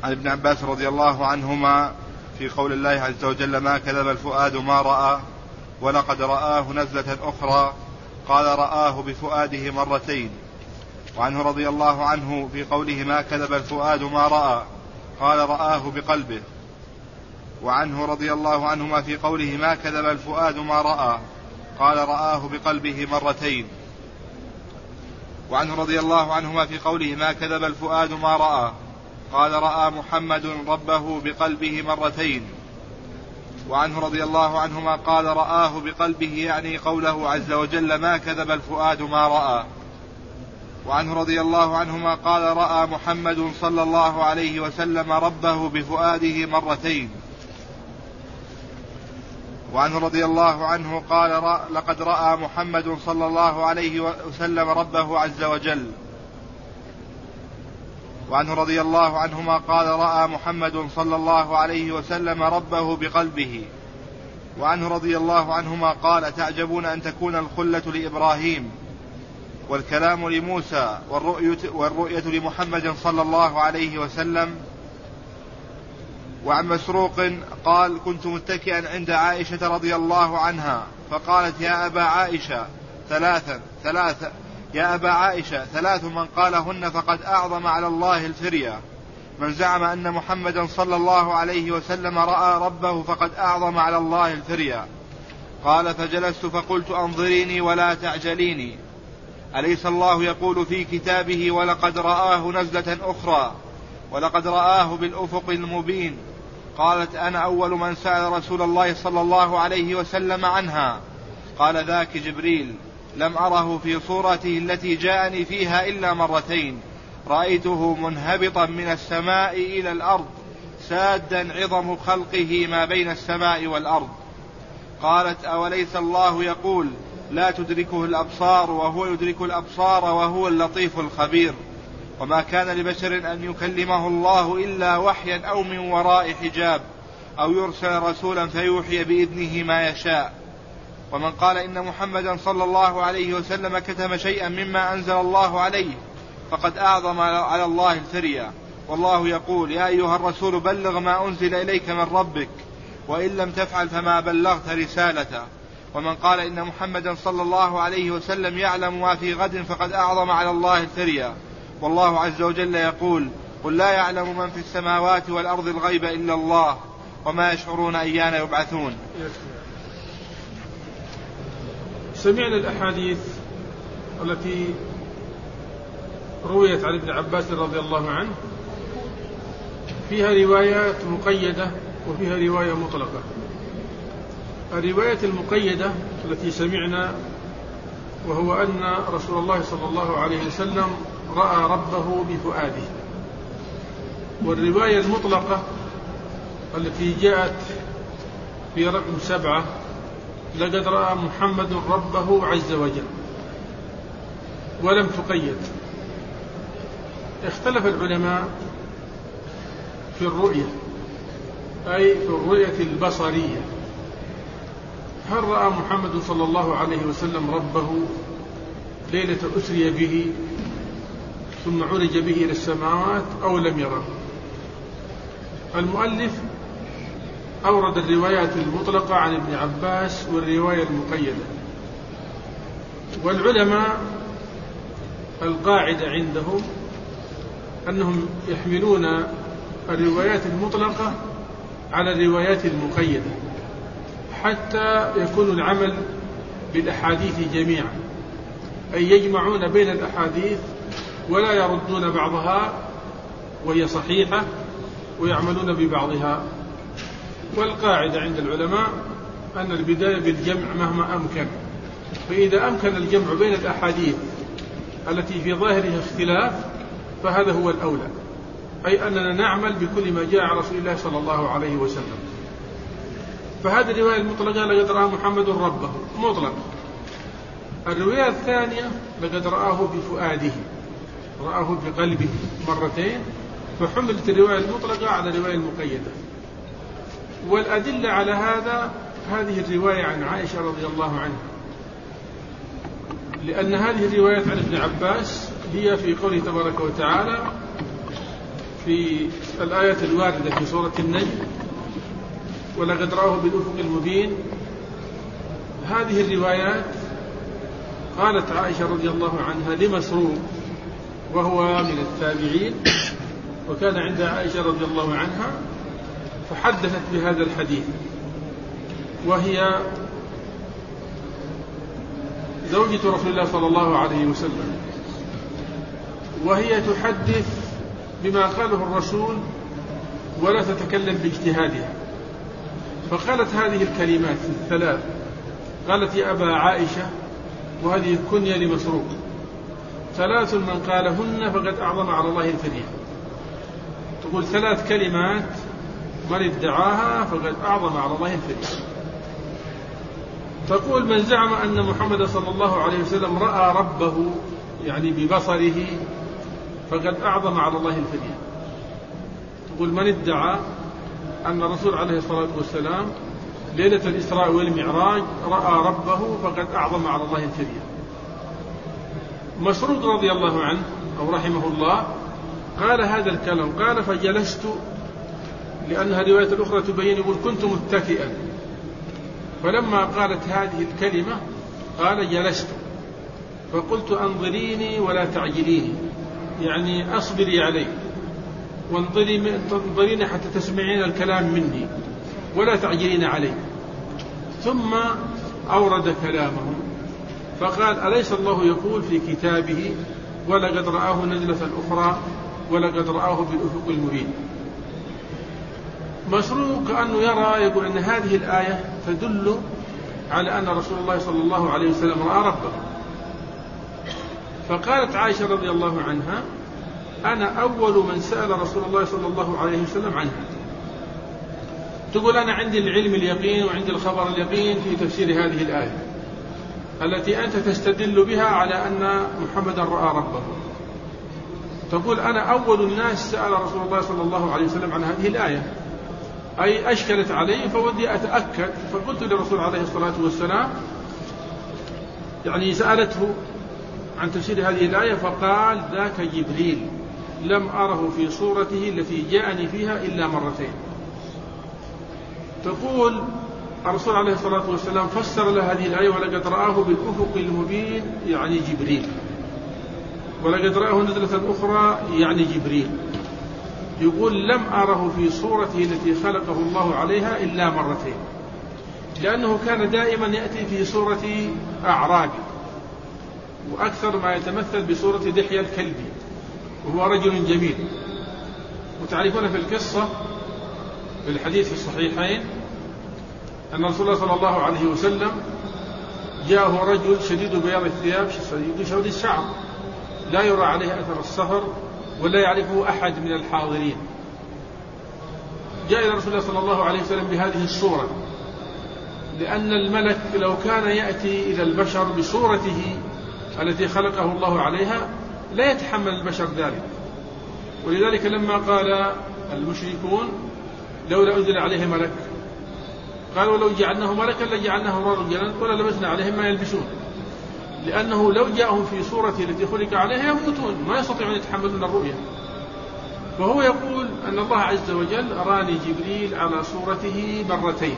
عن ابن عباس رضي الله عنهما في قول الله عز وجل ما كذب الفؤاد ما رأى ولقد رآه نزلة أخرى قال رآه بفؤاده مرتين. وعنه رضي الله عنه في قوله ما كذب الفؤاد ما رأى قال رآه بقلبه. وعنه رضي الله عنهما في قوله ما كذب الفؤاد ما رأى قال رآه بقلبه مرتين. وعنه رضي الله عنهما في قوله ما كذب الفؤاد ما رأى قال رأى محمد ربه بقلبه مرتين. وعنه رضي الله عنهما قال رآه بقلبه يعني قوله عز وجل ما كذب الفؤاد ما رأى. وعنه رضي الله عنهما قال رأى محمد صلى الله عليه وسلم ربه بفؤاده مرتين. وعنه رضي الله عنه قال لقد رأى محمد صلى الله عليه وسلم ربه عز وجل. وعنه رضي الله عنهما قال رأى محمد صلى الله عليه وسلم ربه بقلبه. وعنه رضي الله عنهما قال تعجبون أن تكون الخلة لإبراهيم والكلام لموسى والرؤية لمحمد صلى الله عليه وسلم. وعن مسروق قال كنت متكئا عند عائشة رضي الله عنها فقالت يا أبا عائشة ثلاث من قالهن فقد أعظم على الله الفرية من زعم أن محمدا صلى الله عليه وسلم رأى ربه فقد أعظم على الله الفرية. قال فجلست فقلت أنظريني ولا تعجليني أليس الله يقول في كتابه ولقد رآه نزلة أخرى ولقد رآه بالأفق المبين. قالت أنا أول من سأل رسول الله صلى الله عليه وسلم عنها. قال ذاك جبريل لم أره في صورته التي جاءني فيها إلا مرتين رأيته منهبطا من السماء إلى الأرض سادا عظم خلقه ما بين السماء والأرض. قالت أوليس الله يقول لا تدركه الأبصار وهو يدرك الأبصار وهو اللطيف الخبير. وما كان لبشر أن يكلمه الله إلا وحيا أو من وراء حجاب أو يرسل رسولا فيوحي بإذنه ما يشاء. ومن قال إن محمدا صلى الله عليه وسلم كتم شيئا مما أنزل الله عليه فقد أعظم على الله الفرية. والله يقول يا أيها الرسول بلغ ما أنزل إليك من ربك وإن لم تفعل فما بلغت رسالته. ومن قال إن محمدا صلى الله عليه وسلم يعلم ما في غد فقد أعظم على الله الفرية. والله عز وجل يقول قل لا يعلم من في السماوات والأرض الغيب إلا الله وما يشعرون أيان يبعثون. سمعنا الأحاديث التي رويت عن ابن عباس رضي الله عنه فيها روايات مقيدة وفيها رواية مطلقة. الرواية المقيدة التي سمعنا وهو أن رسول الله صلى الله عليه وسلم رأى ربه بفؤاده. والرواية المطلقة التي جاءت في رقم 7 لقد رأى محمد ربه عز وجل ولم تقيد. اختلف العلماء في الرؤية أي في الرؤية البصرية هل رأى محمد صلى الله عليه وسلم ربه ليلة أسري به ثم عرج به إلى السماوات أو لم يره. المؤلف أورد الروايات المطلقة عن ابن عباس والرواية المقيدة. والعلماء القاعدة عندهم أنهم يحملون الروايات المطلقة على الروايات المقيدة حتى يكون العمل بالأحاديث جميعا أي يجمعون بين الأحاديث ولا يردون بعضها وهي صحيحة ويعملون ببعضها. والقاعدة عند العلماء أن البداية بالجمع مهما أمكن. فإذا أمكن الجمع بين الأحاديث التي في ظاهرها اختلاف فهذا هو الأولى أي أننا نعمل بكل ما جاء عن رسول الله صلى الله عليه وسلم. فهذه الرواية المطلقة لقد رأى محمد ربه مطلق. الرواية الثانية لقد رآه بفؤاده رآه بقلبه مرتين فحملت الرواية المطلقة على الرواية المقيدة. والأدلة على هذه الرواية عن عائشة رضي الله عنها لأن هذه الروايات عن ابن عباس هي في قوله تبارك وتعالى في الآية الواردة في سورة النجم ولقد رآه بالأفق المبين، هذه الروايات قالت عائشة رضي الله عنها لمسروق وهو من التابعين وكان عند عائشة رضي الله عنها، فحدثت بهذا الحديث، وهي زوجة رسول الله صلى الله عليه وسلم، وهي تحدث بما قاله الرسول ولا تتكلم باجتهادها، فقالت هذه الكلمات الثلاث، قالت يا أبا عائشة، وهذه كنية لمسروق، 3 من قالهن فقد أعظم على الله الفرية. تقول 3 كلمات من ادعاها فقد أعظم على الله الفرية. تقول من زعم أن محمد صلى الله عليه وسلم رأى ربه يعني ببصره فقد أعظم على الله الفرية. تقول من ادعى أن الرسول عليه الصلاة والسلام ليلة الإسراء والمعراج رأى ربه فقد أعظم على الله الفرية. مسروق رضي الله عنه أو رحمه الله قال هذا الكلام، قال فجلست، لأنها رواية الأخرى تبين يقول كنت متكئا، فلما قالت هذه الكلمة قال جلست، فقلت أنظريني ولا تعجليني، يعني أصبري علي وانظريني حتى تسمعين الكلام مني ولا تعجلين علي. ثم أورد كلامه فقال أليس الله يقول في كتابه ولقد رآه نزلة أخرى ولقد رآه بالأفق المبين. مسروق كأنه يرى يقول أن هذه الآية تدل على أن رسول الله صلى الله عليه وسلم رأى ربه. فقالت عائشة رضي الله عنها أنا أول من سأل رسول الله صلى الله عليه وسلم عنها. تقول أنا عندي العلم اليقين وعندي الخبر اليقين في تفسير هذه الآية التي أنت تستدل بها على أن محمدا رأى ربه. تقول أنا أول الناس سأل رسول الله صلى الله عليه وسلم عن هذه الآية، أي أشكلت علي فودي أتأكد، فقلت للرسول عليه الصلاة والسلام يعني سألته عن تفسير هذه الآية فقال ذاك جبريل لم أره في صورته التي جاءني فيها إلا مرتين. تقول الرسول عليه الصلاة والسلام فسر له هذه الآية ولقد رآه بالأفق المبين يعني جبريل، ولقد رآه نزلة أخرى يعني جبريل. يقول لم أره في صورته التي خلقه الله عليها إلا مرتين، لأنه كان دائما يأتي في صورة أعراب، وأكثر ما يتمثل بصورة دحية الكلبي، وهو رجل جميل. وتعرفون في القصة في الحديث في الصحيحين أن رسول الله صلى الله عليه وسلم جاءه رجل شديد بياض الثياب شديد سود الشعر لا يرى عليه أثر السفر ولا يعرفه أحد من الحاضرين. جاء إلى رسول الله صلى الله عليه وسلم بهذه الصورة، لأن الملك لو كان يأتي إلى البشر بصورته التي خلقه الله عليها لا يتحمل البشر ذلك. ولذلك لما قال المشركون لولا أنزل عليه ملك، قالوا لو جعلناه ملكا لجعلناه رجلا ولا لبسنا عليهم ما يلبسون، لأنه لو جاءهم في صورته التي خلق عليها يموتون، ما يستطيعون يتحملون الرؤية. فهو يقول أن الله عز وجل أراني جبريل على صورته مرتين،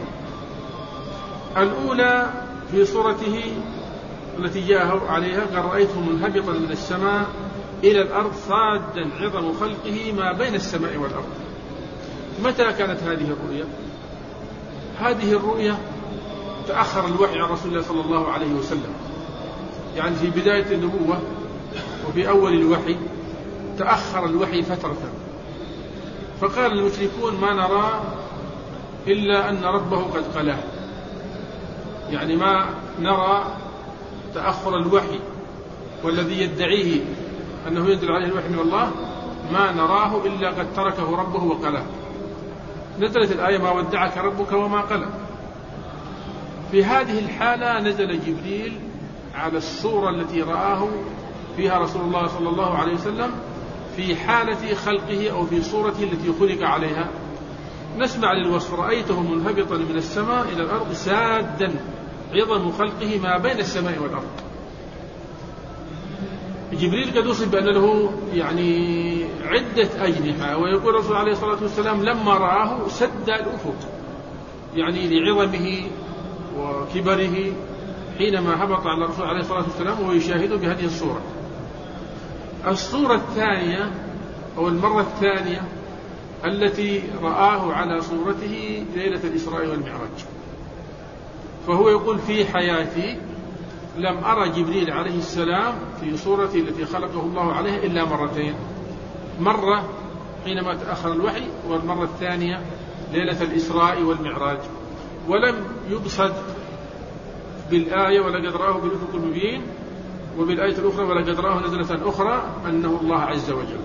الأولى في صورته التي جاءه عليها قال رأيته منهبطا من السماء إلى الأرض صادا عظم خلقه ما بين السماء والأرض. متى كانت هذه الرؤية؟ هذه الرؤية تأخر الوحي عن رسول الله صلى الله عليه وسلم، يعني في بداية النبوة وفي أول الوحي تأخر الوحي فترة. فقال المشركون ما نرى إلا أن ربه قد قلاه، يعني ما نرى تأخر الوحي والذي يدعيه أنه ينزل عليه الوحي من الله ما نراه إلا قد تركه ربه وقلاه. نزلت الآية ما ودعك ربك وما قلى. في هذه الحالة نزل جبريل على الصورة التي رآه فيها رسول الله صلى الله عليه وسلم في حالة خلقه أو في صورته التي خلق عليها. نسمع للوصف رأيته منهبطا من السماء إلى الأرض سادا عظم خلقه ما بين السماء والأرض. جبريل قد وصف بأن له يعني عدة أجنحة، ويقول الرسول عليه الصلاة والسلام لما رآه سد الأفق، يعني لعظمه وكبره حينما هبط على الرسول عليه الصلاة والسلام وهو يشاهده بهذه الصورة. الصورة الثانية أو المرة الثانية التي رآه على صورته ليلة الإسراء والمعراج، فهو يقول في حياتي لم أرى جبريل عليه السلام في صورته التي خلقه الله عليها إلا مرتين، مرة حينما تأخر الوحي، والمرة الثانية ليلة الإسراء والمعراج. ولم يبصد بالآية ولقد رآه بالأفق المبين، وبالآية الأخرى ولقد رآه نزلة أخرى أنه الله عز وجل.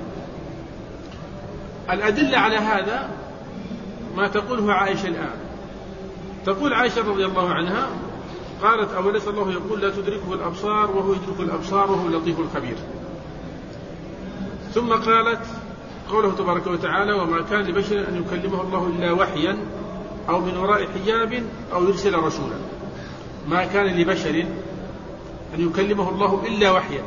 الأدلة على هذا ما تقوله عائشة الآن. تقول عائشة رضي الله عنها قالت أوليس الله يقول لا تدركه الأبصار وهو يدرك الأبصار وهو اللطيف الخبير. ثم قالت قوله تبارك وتعالى وما كان لبشر أن يكلمه الله إلا وحيا أو من وراء حجاب أو يرسل رسولا. ما كان لبشر أن يكلمه الله إلا وحيا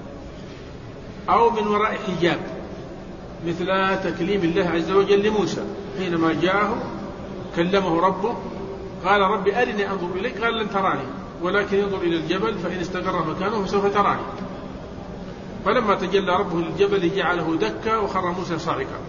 أو من وراء حجاب، مثل تكليم الله عز وجل لموسى حينما جاءه كلمه ربه قال رب أرني أنظر إليك، قال لن تراني ولكن انظر إلى الجبل فإن استقر مكانه فسوف تراني. فلما تجلى ربه للجبل جعله دكا وخر موسى صاعقا.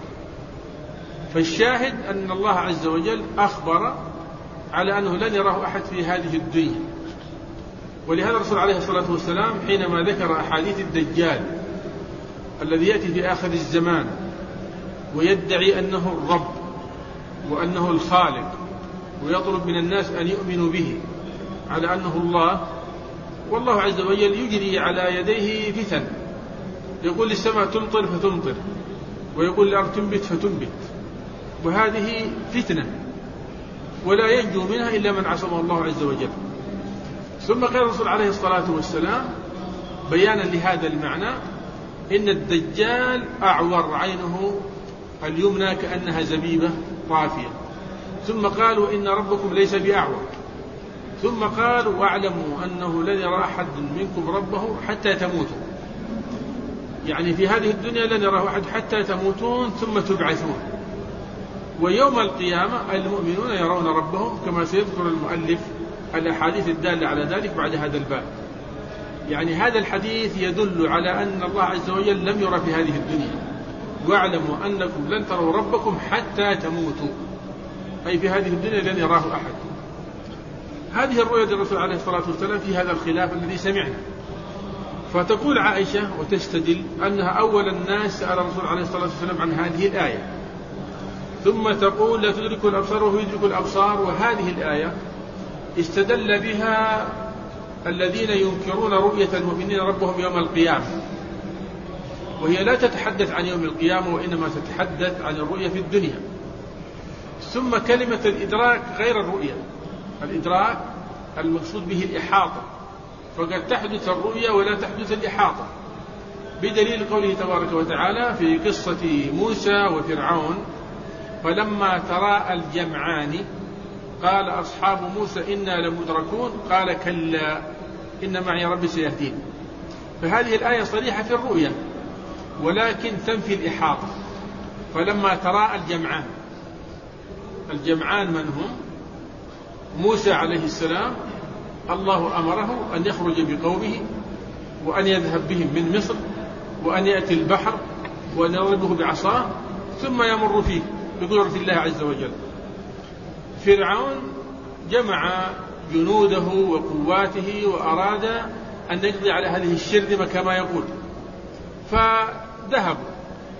فالشاهد أن الله عز وجل أخبر على أنه لن يراه أحد في هذه الدنيا. ولهذا الرسول عليه الصلاة والسلام حينما ذكر أحاديث الدجال الذي يأتي في آخر الزمان ويدعي أنه الرب وأنه الخالق ويطلب من الناس أن يؤمنوا به على أنه الله، والله عز وجل يجري على يديه فتن، يقول للسماء تمطر فتمطر، ويقول للأرض تنبت فتنبت، وهذه فتنة ولا ينجو منها إلا من عصمه الله عز وجل. ثم قال الرسول عليه الصلاة والسلام بيانا لهذا المعنى إن الدجال أعور عينه اليمنى كأنها زبيبة طافية. ثم قالوا إن ربكم ليس بأعور. ثم قالوا واعلموا أنه لن يرى أحد منكم ربه حتى تموتوا، يعني في هذه الدنيا لن يراه أحد حتى تموتون ثم تبعثون، ويوم القيامة المؤمنون يرون ربهم، كما سيذكر المؤلف الأحاديث الدالة على ذلك بعد هذا الباب. يعني هذا الحديث يدل على أن الله عز وجل لم يرى في هذه الدنيا. واعلموا أنكم لن تروا ربكم حتى تموتوا، أي في هذه الدنيا لن يراه أحد. هذه الرؤية للرسول عليه الصلاة والسلام في هذا الخلاف الذي سمعنا. فتقول عائشة وتستدل أنها أول الناس سأل الرسول عليه الصلاة والسلام عن هذه الآية، ثم تقول لا تدرك الأبصار وهو يدرك الأبصار. وهذه الآية استدل بها الذين ينكرون رؤية المؤمنين ربهم يوم القيامة، وهي لا تتحدث عن يوم القيامة وإنما تتحدث عن الرؤية في الدنيا. ثم كلمة الإدراك غير الرؤية، الإدراك المقصود به الإحاطة، فقد تحدث الرؤية ولا تحدث الإحاطة، بدليل قوله تبارك وتعالى في قصة موسى وفرعون فلما تراءى الجمعان قال أصحاب موسى إنا لمدركون قال كلا إن معي ربي سيهدين. فهذه الآية صريحة في الرؤية ولكن تنفي الإحاطة. فلما تراءى الجمعان، الجمعان من هم؟ موسى عليه السلام، الله أمره أن يخرج بقومه وأن يذهب بهم من مصر وأن يأتي البحر وأن يضربه بعصاه ثم يمر فيه بقدرة الله عز وجل. فرعون جمع جنوده وقواته وأراد أن يقضي على هذه الشرذمة كما يقول، فذهبوا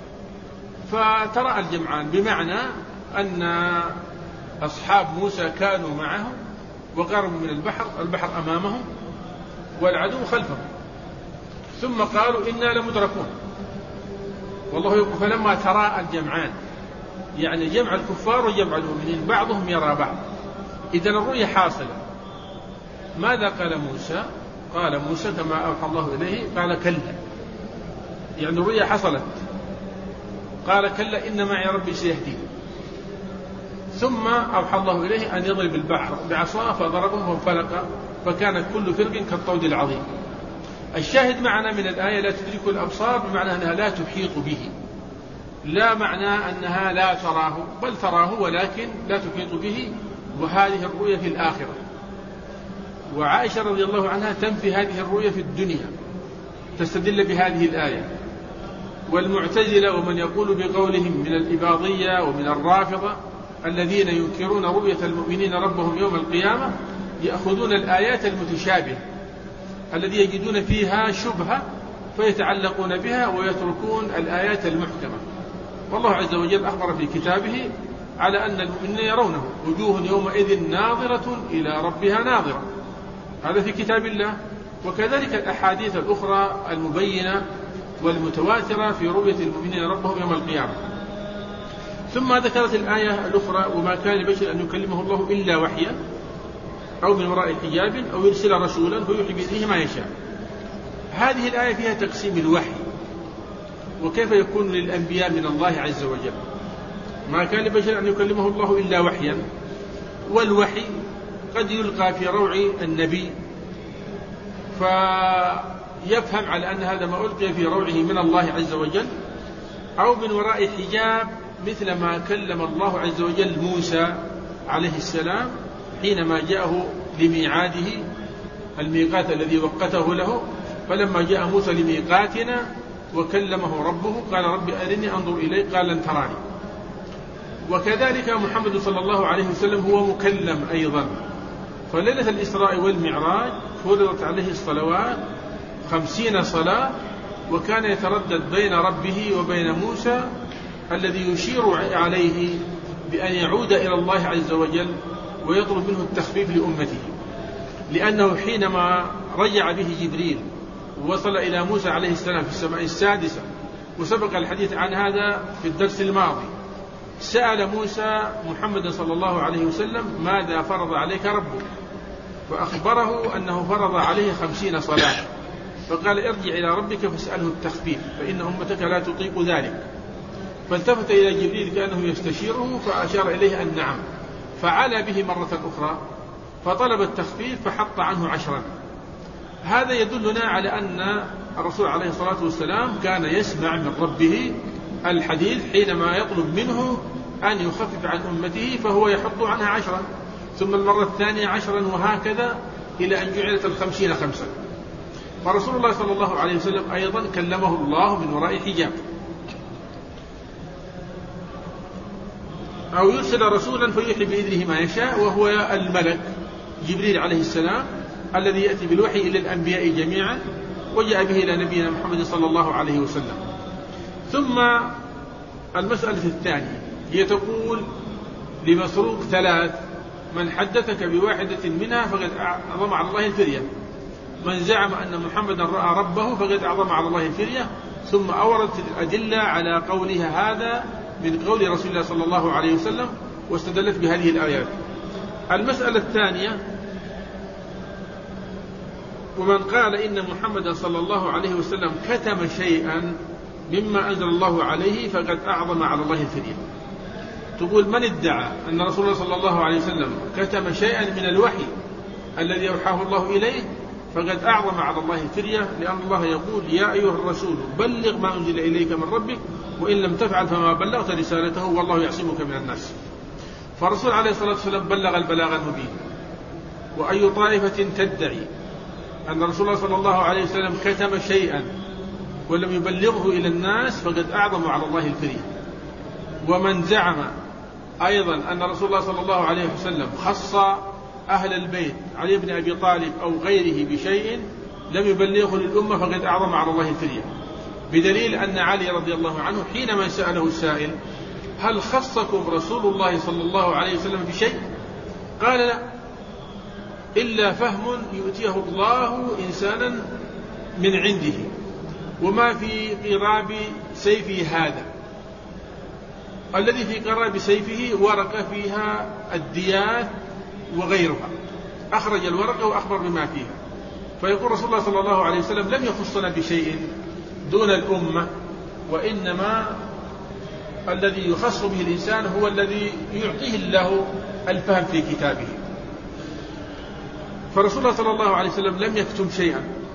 فترى الجمعان، بمعنى أن أصحاب موسى كانوا معه وقربوا من البحر أمامهم والعدو خلفهم، ثم قالوا إنا لمدركون. والله يقول فلما تراءى الجمعان، يعني جمع الكفار وجمع المؤمنين بعضهم يرى بعض، إذن الرؤية حاصلة. ماذا قال موسى؟ قال موسى كما أوحى الله إليه قال كلا، يعني الرؤية حصلت. قال كلا إن معي ربي سيهدين. ثم أوحى الله إليه أن يضرب البحر بعصاه فضربه وانفلق فكانت كل فرق كالطود العظيم. الشاهد معنا من الآية لا تدرك الأبصار بمعنى أنها لا تحيط به، لا معنى أنها لا تراه، بل تراه ولكن لا تحيط به، وهذه الرؤية في الآخرة. وعائشة رضي الله عنها تنفي هذه الرؤية في الدنيا، تستدل بهذه الآية. والمعتزلة ومن يقول بقولهم من الإباضية ومن الرافضة الذين ينكرون رؤية المؤمنين ربهم يوم القيامة يأخذون الآيات المتشابهة الذي يجدون فيها شبهة فيتعلقون بها ويتركون الآيات المحكمة. والله عز وجل أخبر في كتابه على أن المؤمنين يرونه وجوه يومئذ ناظرة إلى ربها ناظرة، هذا في كتاب الله. وكذلك الأحاديث الأخرى المبينة والمتواترة في رؤية المؤمنين ربهم يوم القيامة. ثم ذكرت الآية الأخرى وما كان لبشر أن يكلمه الله إلا وحيا أو من وراء حجاب أو يرسل رسولا فيوحي بإذنه ما يشاء. هذه الآية فيها تقسيم الوحي وكيف يكون للأنبياء من الله عز وجل. ما كان لبشر أن يكلمه الله إلا وحيا، والوحي قد يلقى في روع النبي فيفهم على أن هذا ما ألقي في روعه من الله عز وجل، أو من وراء حجاب مثل ما كلم الله عز وجل موسى عليه السلام حينما جاءه لميعاده الميقات الذي وقته له، فلما جاء موسى لميقاتنا وكلمه ربه قال رب أرني أنظر إليك قال لن تراني. وكذلك محمد صلى الله عليه وسلم هو مكلم أيضا، فليلة الإسراء والمعراج فرضت عليه الصلوات 50 صلاة، وكان يتردد بين ربه وبين موسى الذي يشير عليه بأن يعود إلى الله عز وجل ويطلب منه التخفيف لأمته، لأنه حينما رجع به جبريل ووصل إلى موسى عليه السلام في السماء السادسة، وسبق الحديث عن هذا في الدرس الماضي، سأل موسى محمد صلى الله عليه وسلم ماذا فرض عليك ربك؟ فأخبره أنه فرض عليه 50 صلاة، فقال ارجع إلى ربك فاسأله التخفيف فإن أمتك لا تطيق ذلك. فالتفت إلى جبريل كأنه يستشيره فأشار إليه أن نعم، فعلى به مرة أخرى فطلب التخفيف فحط عنه 10. هذا يدلنا على أن الرسول عليه الصلاة والسلام كان يسمع من ربه الحديث حينما يطلب منه أن يخفف عن أمته فهو يحط عنها 10، ثم المرة الثانية 10، وهكذا إلى أن جعلت 50 5. فرسول الله صلى الله عليه وسلم أيضا كلمه الله من وراء حجاب، أو يرسل رسولا فيوحي بإذنه ما يشاء، وهو الملك جبريل عليه السلام الذي يأتي بالوحي إلى الأنبياء جميعا وجاء به إلى نبينا محمد صلى الله عليه وسلم. ثم المسألة الثانية هي تقول لمسروق 3: من حدثك بواحدة منها فقد أعظم على الله الفرية، من زعم أن محمدا رأى ربه فقد أعظم على الله الفرية. ثم أوردت الأدلة على قولها هذا من قول رسول الله صلى الله عليه وسلم واستدلت بهذه الآيات. المسألة الثانية: ومن قال إن محمدا صلى الله عليه وسلم كتم شيئا مما أنزل الله عليه فقد أعظم على الله الفرية. تقول من ادعى أن رسول الله صلى الله عليه وسلم كتم شيئا من الوحي الذي أوحاه الله إليه فقد أعظم على الله الفرية، لأن الله يقول يا أيها الرسول بلغ ما أنزل إليك من ربك وإن لم تفعل فما بلغت رسالته والله يعصمك من الناس. فالرسول عليه الصلاة والسلام بلغ البلاغ المبين. وأي طائفة تدعي أن رسول الله صلى الله عليه وسلم كتم شيئا ولم يبلغه إلى الناس فقد أعظم على الله الفرية. ومن زعم أيضا أن رسول الله صلى الله عليه وسلم خص أهل البيت علي بن أبي طالب أو غيره بشيء لم يبلغه للأمة فقد أعظم على الله الفرية، بدليل أن علي رضي الله عنه حينما سأله السائل هل خصكم رسول الله صلى الله عليه وسلم بشيء؟ قال لا، إلا فهم يؤتيه الله إنسانا من عنده وما في قراب سيفه هذا. الذي في قراب سيفه ورقة فيها الديات وغيرها، أخرج الورقة وأخبر بما فيها. فيقول رسول الله صلى الله عليه وسلم لم يخصنا بشيء دون الأمة، وإنما الذي يخص به الإنسان هو الذي يعطيه الله الفهم في كتابه. فرسول الله صلى الله عليه وسلم لم يكتم شيئا،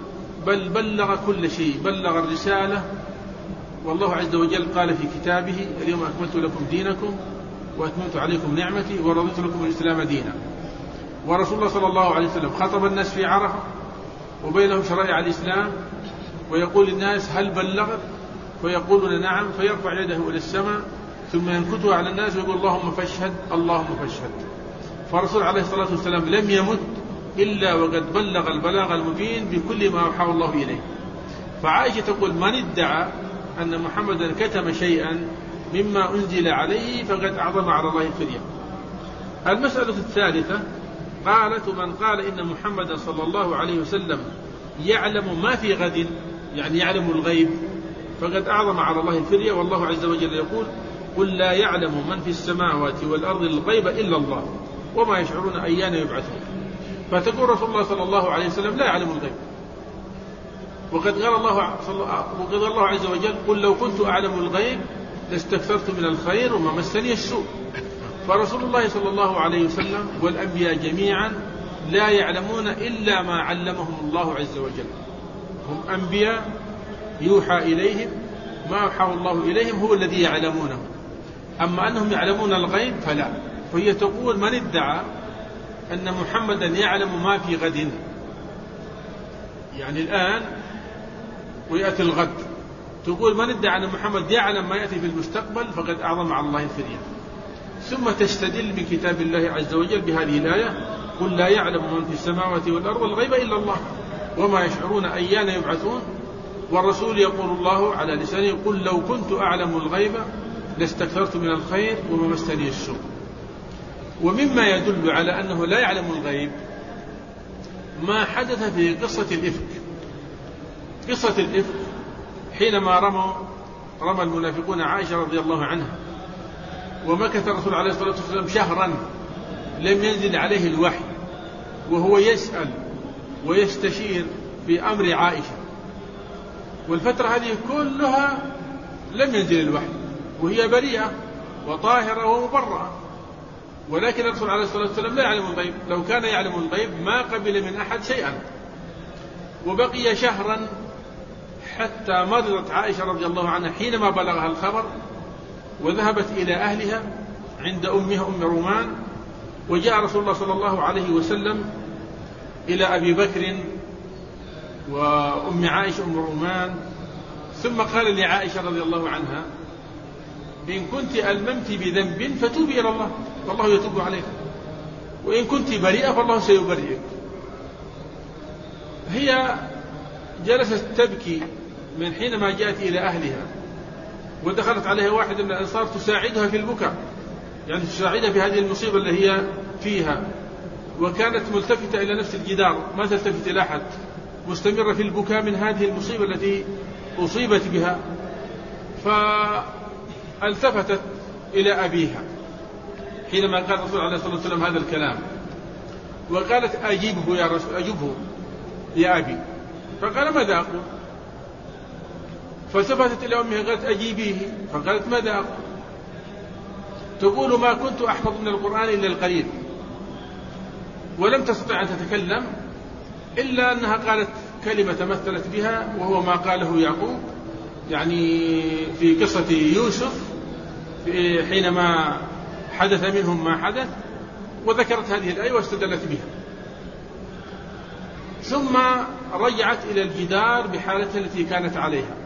بل بلغ كل شيء، بلغ الرسالة. والله عز وجل قال في كتابه: اليوم أكملت لكم دينكم وأتممت عليكم نعمتي ورضيت لكم الإسلام دينا. ورسول الله صلى الله عليه وسلم خطب الناس في عرفة وبينهم شرائع الإسلام، ويقول للناس: هل بلغت؟ فيقولون: نعم. فيرفع يده إلى السماء ثم ينكتها على الناس ويقول: اللهم فاشهد، اللهم فاشهد. فالرسول عليه الصلاة والسلام لم يمت إلا وقد بلغ البلاغ المبين بكل ما أوحاه الله إليه. فعائشة تقول: من ادعى أن محمدا كتم شيئا مما أنزل عليه فقد أعظم على الله الفرية. المسألة الثالثة قالت: من قال إن محمدا صلى الله عليه وسلم يعلم ما في غد، يعني يعلم الغيب، فقد أعظم على الله الفرية. والله عز وجل يقول: قل لا يعلم من في السماوات والأرض الغيب إلا الله وما يشعرون أيان يبعثون. فتقول رسول الله صلى الله عليه وسلم لا يعلم الغيب، وقد قال الله عز وجل: قل لو كنت أعلم الغيب لاستكثرت من الخير وما مسني السوء. فرسول الله صلى الله عليه وسلم والأنبياء جميعا لا يعلمون إلا ما علمهم الله عز وجل. هم أنبياء يوحى إليهم، ما أوحى الله إليهم هو الذي يعلمونه، أما أنهم يعلمون الغيب فلا. فهي تقول: من ادعى أن محمدا يعلم ما في غد، يعني الآن ويأتي الغد، تقول: من ادعى أن محمد يعلم ما يأتي في المستقبل فقد أعظم على الله الفرية. ثم تستدل بكتاب الله عز وجل بهذه الآية: قل لا يعلم من في السماوات والأرض الغيب إلا الله وما يشعرون أيان يبعثون. والرسول يقول الله على لسانه: قل لو كنت أعلم الغيب لاستكثرت من الخير وما مسني السوء. ومما يدل على أنه لا يعلم الغيب ما حدث في قصة الإفك. قصة الإفك حينما رمى المنافقون عائشة رضي الله عنها، ومكث الرسول عليه الصلاة والسلام شهرا لم ينزل عليه الوحي، وهو يسأل ويستشير في أمر عائشة، والفترة هذه كلها لم ينزل الوحي وهي بريئة وطاهرة ومبرأة. ولكن الرسول عليه الصلاة والسلام لا يعلم الغيب، لو كان يعلم الغيب ما قبل من أحد شيئا. وبقي شهرا حتى مرضت عائشة رضي الله عنها حينما بلغها الخبر، وذهبت إلى أهلها عند أمها أم رومان. وجاء رسول الله صلى الله عليه وسلم إلى أبي بكر وأم عائشة أم رومان، ثم قال لعائشة رضي الله عنها: إن كنت ألممت بذنب فتوبي إلى الله فالله يتوب عليك، وإن كنت بريئة فالله سيبرئك. هي جلست تبكي من حينما جاءت إلى أهلها، ودخلت عليها واحد من الأنصار تساعدها في البكاء، يعني تساعدها في هذه المصيبة اللي هي فيها، وكانت ملتفتة إلى نفس الجدار ما تلتفت إلى أحد، مستمرة في البكاء من هذه المصيبة التي أصيبت بها. فالتفتت إلى أبيها حينما قال الرسول عليه الصلاة والسلام هذا الكلام، وقالت: أجبه يا رسول، أجبه يا أبي. فقال: ماذا أقول؟ فالتفتت إلى أمها قالت: أجيبيه. فقالت: ماذا أقول؟ تقول: ما كنت أحفظ من القرآن إلا القليل. ولم تستطع أن تتكلم إلا أنها قالت كلمة تمثلت بها، وهو ما قاله يعقوب يعني في قصة يوسف حينما حدث منهم ما حدث، وذكرت هذه الآية واستدلت بها. ثم رجعت إلى الجدار بحالتها التي كانت عليها.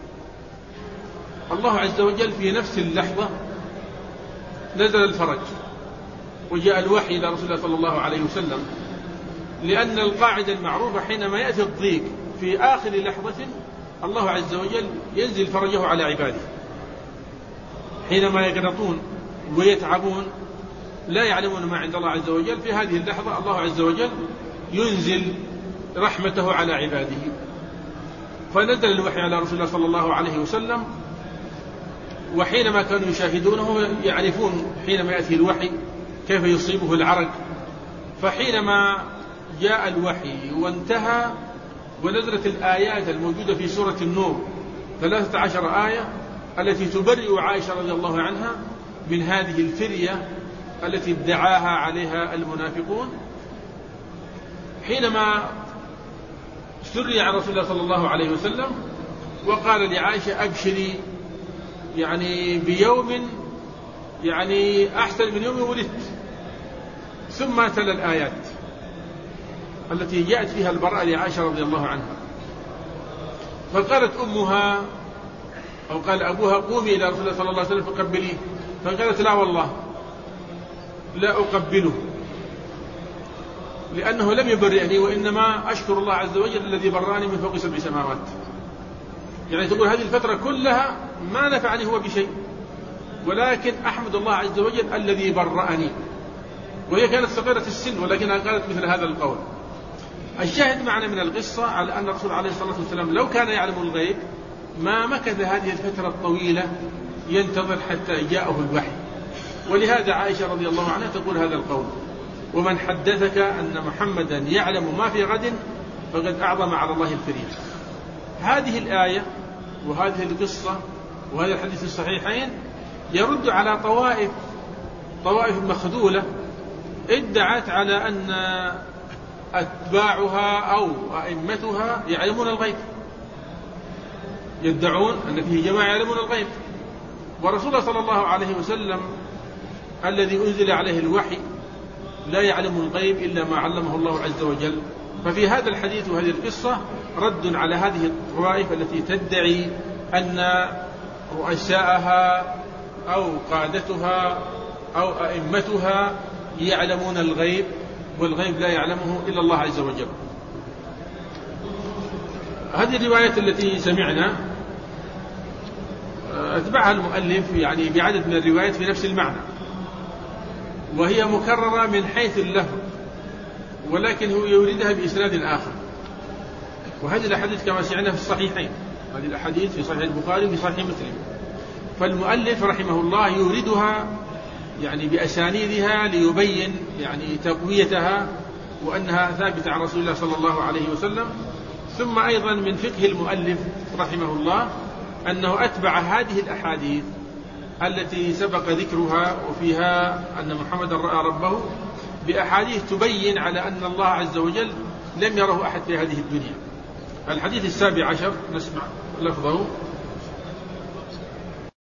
الله عز وجل في نفس اللحظة نزل الفرج وجاء الوحي إلى رسول الله صلى الله عليه وسلم، لأن القاعدة المعروفة حينما يأتي الضيق في آخر لحظة الله عز وجل ينزل فرجه على عباده. حينما يقنطون ويتعبون لا يعلمون ما عند الله عز وجل، في هذه اللحظة الله عز وجل ينزل رحمته على عباده. فنزل الوحي على رسول الله صلى الله عليه وسلم، وحينما كانوا يشاهدونه يعرفون حينما يأتي الوحي كيف يصيبه العرق. فحينما جاء الوحي وانتهى ونزلت الآيات الموجودة في سورة النور 13 آية التي تبرئ عائشة رضي الله عنها من هذه الفرية التي ادعاها عليها المنافقون، حينما سري عن رسول الله صلى الله عليه وسلم وقال لعائشة أبشري يعني بيوم يعني أحسن من يوم ولدت. ثم تلا الآيات التي جاءت فيها البراءة لعائشة رضي الله عنها. فقالت أمها أو قال أبوها قومي إلى رسول الله صلى الله عليه وسلم فقبليه. فقالت لا والله لا أقبله لأنه لم يبرئني وإنما أشكر الله عز وجل الذي برأني من فوق 7 سماوات. يعني تقول هذه الفترة كلها ما نفعني هو بشيء ولكن أحمد الله عز وجل الذي برأني. وهي كانت صغيرة السن ولكنها قالت مثل هذا القول. الشاهد معنا من القصة على أن الرسول عليه الصلاة والسلام لو كان يعلم الغيب ما مكث هذه الفترة الطويلة ينتظر حتى جاءه الوحي. ولهذا عائشة رضي الله عنها تقول هذا القول: ومن حدثك أن محمدا يعلم ما في غد فقد أعظم على الله الفريق. هذه الآية وهذه القصة وهذا الحديث الصحيحين يرد على طوائف مخذولة ادعت على أن أتباعها أو أئمتها يعلمون الغيب. يدعون أن فيه جماعة يعلمون الغيب، ورسول الله صلى الله عليه وسلم الذي أنزل عليه الوحي لا يعلم الغيب إلا ما علمه الله عز وجل. ففي هذا الحديث وهذه القصة رد على هذه الطوائف التي تدعي أن رؤساءها أو قادتها أو أئمتها يعلمون الغيب، والغيب لا يعلمه إلا الله عز وجل. هذه الروايات التي سمعنا أتبعها المؤلف يعني بعدد من الروايات في نفس المعنى، وهي مكررة من حيث اللفظ ولكن هو يوردها بإسناد آخر. وهذه الأحاديث كما سمعنا في الصحيحين، هذه الأحاديث في صحيح البخاري وفي صحيح مسلم. فالمؤلف رحمه الله يوردها يعني بأسانيدها ليبين يعني تقويتها وأنها ثابتة عن رسول الله صلى الله عليه وسلم. ثم أيضا من فقه المؤلف رحمه الله أنه أتبع هذه الأحاديث التي سبق ذكرها وفيها أن محمد رأى ربه بأحاديث تبين على أن الله عز وجل لم يره أحد في هذه الدنيا. الحديث 17 نسمع لفظه.